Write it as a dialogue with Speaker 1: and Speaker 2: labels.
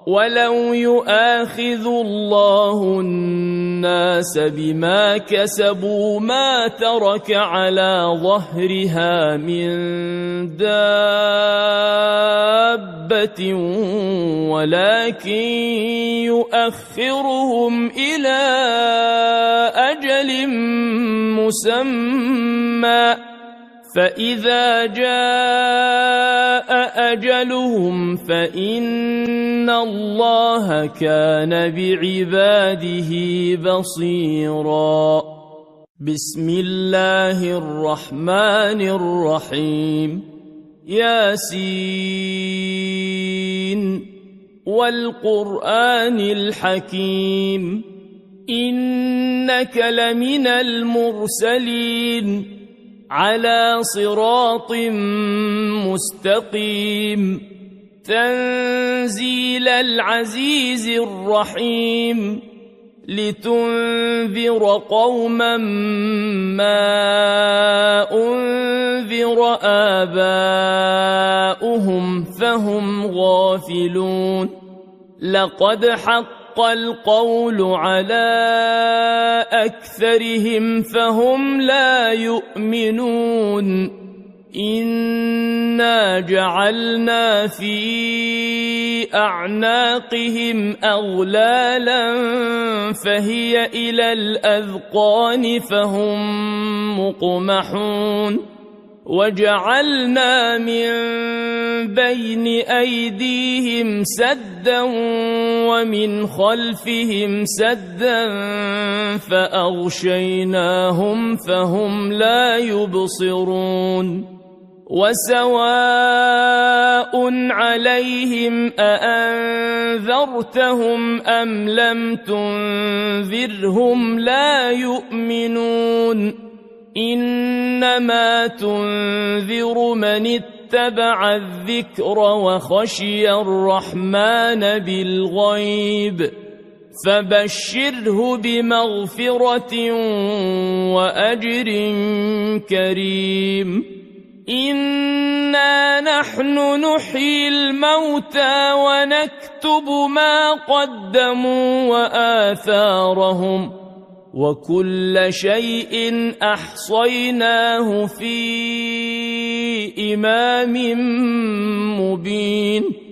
Speaker 1: ولو يؤاخذ الله الناس بما كسبوا ما ترك على ظهرها من دابة ولكن يؤخرهم إلى أجل مسمى فإذا جاء أجلهم فإن الله كان بعباده بصيرا. بسم الله الرحمن الرحيم. ياسين والقرآن الحكيم إنك لمن المرسلين على صراط مستقيم تنزيل العزيز الرحيم لتنذر قوما ما أنذر آباؤهم فهم غافلون. لقد حق القول على أكثرهم فهم لا يؤمنون. إنا جعلنا في أعناقهم أغلالا فهي إلى الأذقان فهم مقمحون. وجعلنا من بين أيديهم سدا ومن خلفهم سدا فأغشيناهم فهم لا يبصرون. وسواء عليهم أأنذرتهم أم لم تنذرهم لا يؤمنون. إنما تنذر من اتبع الذكر وخشي الرحمن بالغيب فبشره بمغفرة وأجر كريم. إنا نحن نحيي الموتى ونكتب ما قدموا وآثارهم وكل شيء أحصيناه في إمام مبين.